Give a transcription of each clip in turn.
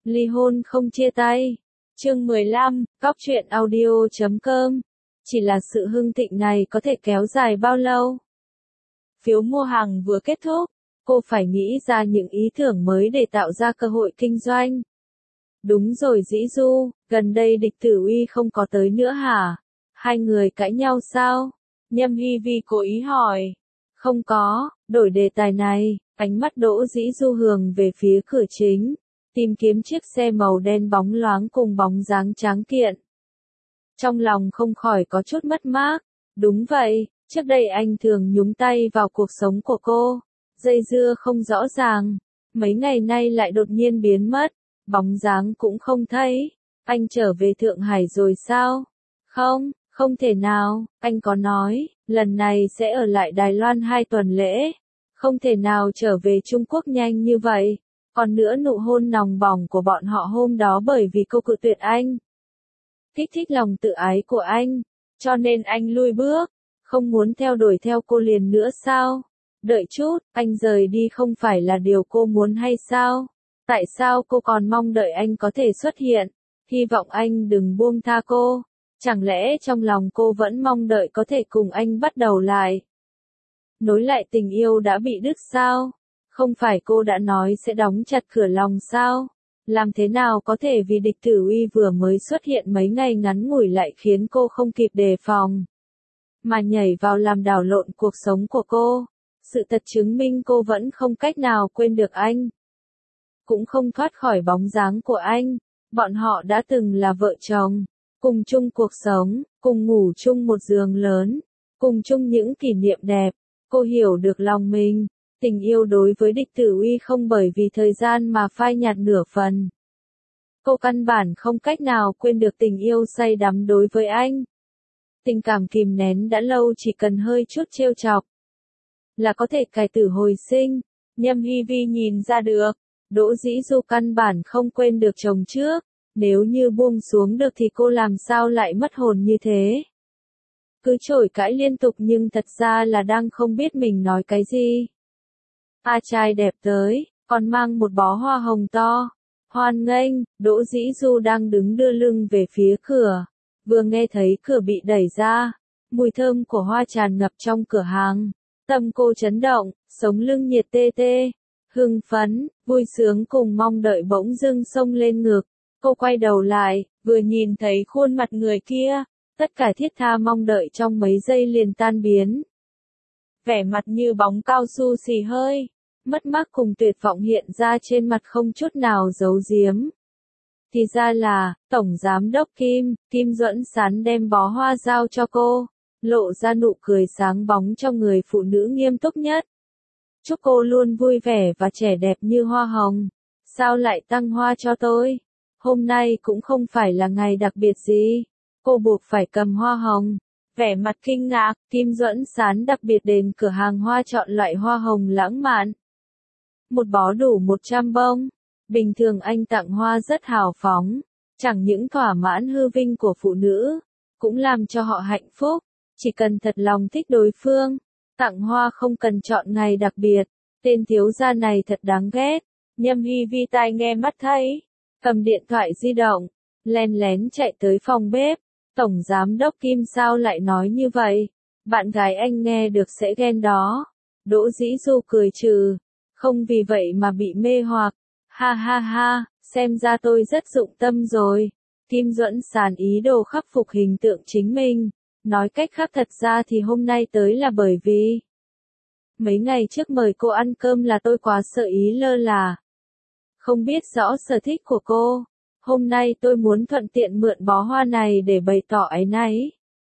Ly hôn không chia tay. Chương 15, Cóc truyện audio.com. Chỉ là sự hưng thịnh này có thể kéo dài bao lâu? Phiếu mua hàng vừa kết thúc, cô phải nghĩ ra những ý tưởng mới để tạo ra cơ hội kinh doanh. Đúng rồi Dĩ Du, gần đây Địch Tử Uy không có tới nữa hả? Hai người cãi nhau sao? Nhâm Hy Vi cố ý hỏi. Không có, đổi đề tài này, ánh mắt Đỗ Dĩ Du hướng về phía cửa chính, tìm kiếm chiếc xe màu đen bóng loáng cùng bóng dáng tráng kiện. Trong lòng không khỏi có chút mất mát. Đúng vậy, trước đây anh thường nhúng tay vào cuộc sống của cô, dây dưa không rõ ràng, mấy ngày nay lại đột nhiên biến mất, bóng dáng cũng không thấy. Anh trở về Thượng Hải rồi sao? Không, không thể nào, anh có nói, lần này sẽ ở lại Đài Loan 2 tuần lễ, không thể nào trở về Trung Quốc nhanh như vậy. Còn nữa nụ hôn nóng bỏng của bọn họ hôm đó bởi vì cô cự tuyệt anh, kích thích lòng tự ái của anh, cho nên anh lui bước, không muốn theo đuổi theo cô liền nữa sao? Đợi chút, anh rời đi không phải là điều cô muốn hay sao? Tại sao cô còn mong đợi anh có thể xuất hiện? Hy vọng anh đừng buông tha cô. Chẳng lẽ trong lòng cô vẫn mong đợi có thể cùng anh bắt đầu lại? Nối lại tình yêu đã bị đứt sao? Không phải cô đã nói sẽ đóng chặt cửa lòng sao? Làm thế nào có thể vì Địch Tử Uy vừa mới xuất hiện mấy ngày ngắn ngủi lại khiến cô không kịp đề phòng, mà nhảy vào làm đảo lộn cuộc sống của cô? Sự thật chứng minh cô vẫn không cách nào quên được anh, cũng không thoát khỏi bóng dáng của anh. Bọn họ đã từng là vợ chồng, cùng chung cuộc sống, cùng ngủ chung một giường lớn, cùng chung những kỷ niệm đẹp. Cô hiểu được lòng mình. Tình yêu đối với Địch Tử Uy không bởi vì thời gian mà phai nhạt nửa phần. Cô căn bản không cách nào quên được tình yêu say đắm đối với anh. Tình cảm kìm nén đã lâu chỉ cần hơi chút trêu chọc là có thể cải tử hồi sinh. Nhâm Hy Vi nhìn ra được, Đỗ Dĩ Du căn bản không quên được chồng trước. Nếu như buông xuống được thì cô làm sao lại mất hồn như thế? Cứ chổi cãi liên tục nhưng thật ra là đang không biết mình nói cái gì. Trai đẹp tới, còn mang một bó hoa hồng to. Hoan nghênh. Đỗ Dĩ Du đang đứng đưa lưng về phía cửa, vừa nghe thấy cửa bị đẩy ra, mùi thơm của hoa tràn ngập trong cửa hàng. Tâm cô chấn động, sống lưng nhiệt tê tê, hưng phấn, vui sướng cùng mong đợi bỗng dưng xông lên ngực. Cô quay đầu lại, vừa nhìn thấy khuôn mặt người kia, tất cả thiết tha mong đợi trong mấy giây liền tan biến. Vẻ mặt như bóng cao su xì hơi, mất mát cùng tuyệt vọng hiện ra trên mặt không chút nào giấu giếm. Thì ra là, Tổng Giám đốc Kim Duẫn Sán đem bó hoa giao cho cô, lộ ra nụ cười sáng bóng cho người phụ nữ nghiêm túc nhất. Chúc cô luôn vui vẻ và trẻ đẹp như hoa hồng. Sao lại tăng hoa cho tôi? Hôm nay cũng không phải là ngày đặc biệt gì. Cô buộc phải cầm hoa hồng. Vẻ mặt kinh ngạc, Kim Duẫn Sán đặc biệt đến cửa hàng hoa chọn loại hoa hồng lãng mạn. Một bó đủ 100 bông. Bình thường anh tặng hoa rất hào phóng, chẳng những thỏa mãn hư vinh của phụ nữ, cũng làm cho họ hạnh phúc. Chỉ cần thật lòng thích đối phương, tặng hoa không cần chọn ngày đặc biệt. Tên thiếu gia này thật đáng ghét. Nhâm Hy Vi tai nghe mắt thấy, cầm điện thoại di động, len lén chạy tới phòng bếp. Tổng Giám đốc Kim sao lại nói như vậy? Bạn gái anh nghe được sẽ ghen đó. Đỗ Dĩ Du cười trừ, không vì vậy mà bị mê hoặc. Ha ha ha, xem ra tôi rất dụng tâm rồi. Kim Duẫn Sán ý đồ khắc phục hình tượng chính mình. Nói cách khác thật ra thì hôm nay tới là bởi vì mấy ngày trước mời cô ăn cơm là tôi quá sợ ý lơ là, không biết rõ sở thích của cô. Hôm nay tôi muốn thuận tiện mượn bó hoa này để bày tỏ áy náy.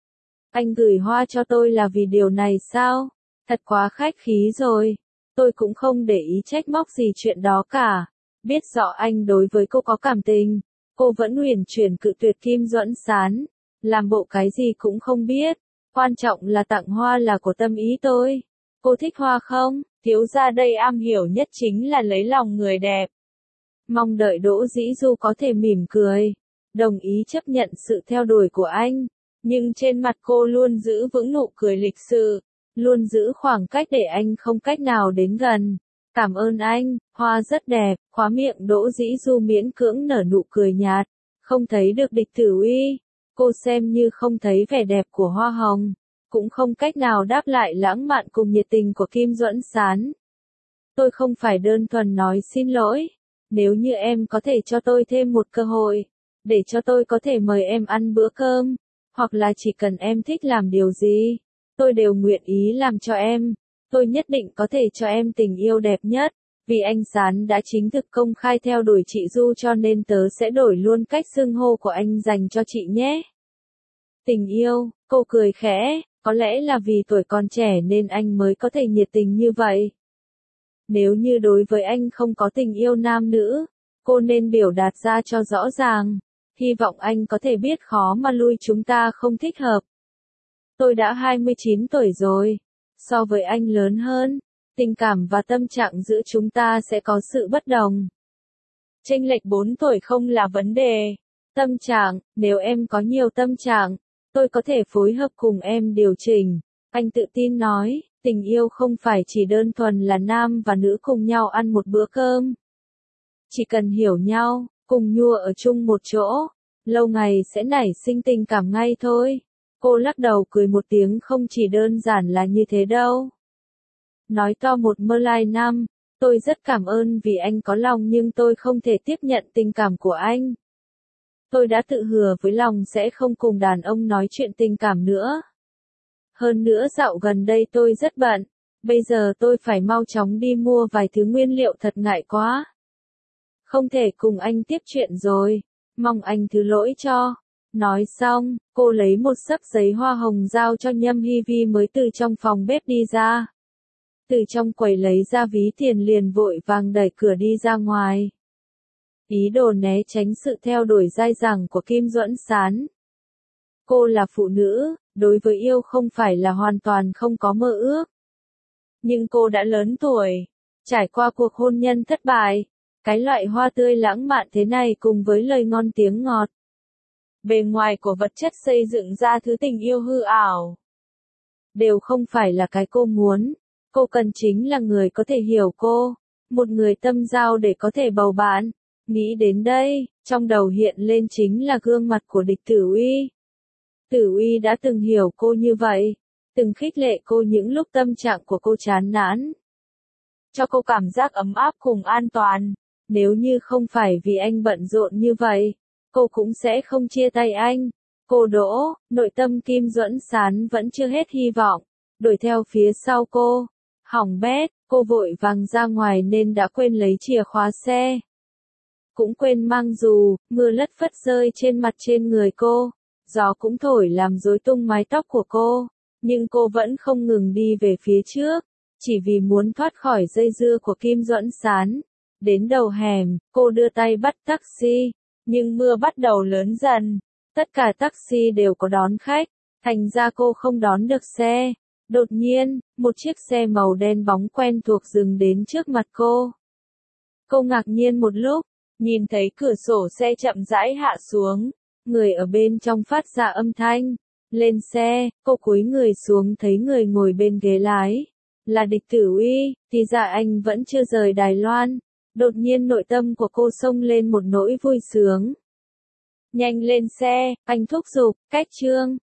Anh gửi hoa cho tôi là vì điều này sao? Thật quá khách khí rồi. Tôi cũng không để ý trách móc gì chuyện đó cả. Biết rõ anh đối với cô có cảm tình, cô vẫn uyển chuyển cự tuyệt Kim Duẫn Sán. Làm bộ cái gì cũng không biết. Quan trọng là tặng hoa là của tâm ý tôi. Cô thích hoa không? Thiếu gia đây am hiểu nhất chính là lấy lòng người đẹp. Mong đợi Đỗ Dĩ Du có thể mỉm cười, đồng ý chấp nhận sự theo đuổi của anh. Nhưng trên mặt cô luôn giữ vững nụ cười lịch sự, luôn giữ khoảng cách để anh không cách nào đến gần. Cảm ơn anh, hoa rất đẹp, khóa miệng Đỗ Dĩ Du miễn cưỡng nở nụ cười nhạt. Không thấy được Địch Tử Uy. Cô xem như không thấy vẻ đẹp của hoa hồng. Cũng không cách nào đáp lại lãng mạn cùng nhiệt tình của Kim Duẫn Sán. Tôi không phải đơn thuần nói xin lỗi. Nếu như em có thể cho tôi thêm một cơ hội, để cho tôi có thể mời em ăn bữa cơm, hoặc là chỉ cần em thích làm điều gì, tôi đều nguyện ý làm cho em. Tôi nhất định có thể cho em tình yêu đẹp nhất. Vì anh Sán đã chính thực công khai theo đuổi chị Du cho nên tớ sẽ đổi luôn cách xưng hô của anh dành cho chị nhé. Tình yêu, cô cười khẽ, có lẽ là vì tuổi còn trẻ nên anh mới có thể nhiệt tình như vậy. Nếu như đối với anh không có tình yêu nam nữ, cô nên biểu đạt ra cho rõ ràng. Hy vọng anh có thể biết khó mà lui chúng ta không thích hợp. Tôi đã 29 tuổi rồi. So với anh lớn hơn, tình cảm và tâm trạng giữa chúng ta sẽ có sự bất đồng. Chênh lệch 4 tuổi không là vấn đề. Tâm trạng, nếu em có nhiều tâm trạng, tôi có thể phối hợp cùng em điều chỉnh. Anh tự tin nói, tình yêu không phải chỉ đơn thuần là nam và nữ cùng nhau ăn một bữa cơm. Chỉ cần hiểu nhau, cùng nhua ở chung một chỗ, lâu ngày sẽ nảy sinh tình cảm ngay thôi. Cô lắc đầu cười một tiếng, không chỉ đơn giản là như thế đâu. Nói to một mơ lai năm, tôi rất cảm ơn vì anh có lòng nhưng tôi không thể tiếp nhận tình cảm của anh. Tôi đã tự hứa với lòng sẽ không cùng đàn ông nói chuyện tình cảm nữa. Hơn nữa dạo gần đây tôi rất bận, bây giờ tôi phải mau chóng đi mua vài thứ nguyên liệu thật ngại quá. Không thể cùng anh tiếp chuyện rồi, mong anh thứ lỗi cho. Nói xong, cô lấy một xấp giấy hoa hồng giao cho Nhâm Hy Vi mới từ trong phòng bếp đi ra. Từ trong quầy lấy ra ví tiền liền vội vàng đẩy cửa đi ra ngoài. Ý đồ né tránh sự theo đuổi dai dẳng của Kim Duẫn Sán. Cô là phụ nữ, đối với yêu không phải là hoàn toàn không có mơ ước. Nhưng cô đã lớn tuổi, trải qua cuộc hôn nhân thất bại, cái loại hoa tươi lãng mạn thế này cùng với lời ngon tiếng ngọt. Bề ngoài của vật chất xây dựng ra thứ tình yêu hư ảo. Đều không phải là cái cô muốn, cô cần chính là người có thể hiểu cô, một người tâm giao để có thể bầu bạn. Nghĩ đến đây, trong đầu hiện lên chính là gương mặt của Địch Tử Uy. Tử Uy đã từng hiểu cô như vậy, từng khích lệ cô những lúc tâm trạng của cô chán nản. Cho cô cảm giác ấm áp cùng an toàn, nếu như không phải vì anh bận rộn như vậy, cô cũng sẽ không chia tay anh. Cô Đỗ, nội tâm Kim Duẫn Sán vẫn chưa hết hy vọng, đuổi theo phía sau cô. Hỏng bét, cô vội vàng ra ngoài nên đã quên lấy chìa khóa xe. Cũng quên mang dù, mưa lất phất rơi trên mặt trên người cô. Gió cũng thổi làm rối tung mái tóc của cô. Nhưng cô vẫn không ngừng đi về phía trước, chỉ vì muốn thoát khỏi dây dưa của Kim Duẫn Sán. Đến đầu hẻm, cô đưa tay bắt taxi. Nhưng mưa bắt đầu lớn dần. Tất cả taxi đều có đón khách. Thành ra cô không đón được xe. Đột nhiên, một chiếc xe màu đen bóng quen thuộc dừng đến trước mặt cô. Cô ngạc nhiên một lúc, nhìn thấy cửa sổ xe chậm rãi hạ xuống. Người ở bên trong phát ra âm thanh. Lên xe, cô cúi người xuống thấy người ngồi bên ghế lái. Là Địch Tử Uy, thì ra anh vẫn chưa rời Đài Loan. Đột nhiên nội tâm của cô xông lên một nỗi vui sướng. Nhanh lên xe, anh thúc giục, cách Trương.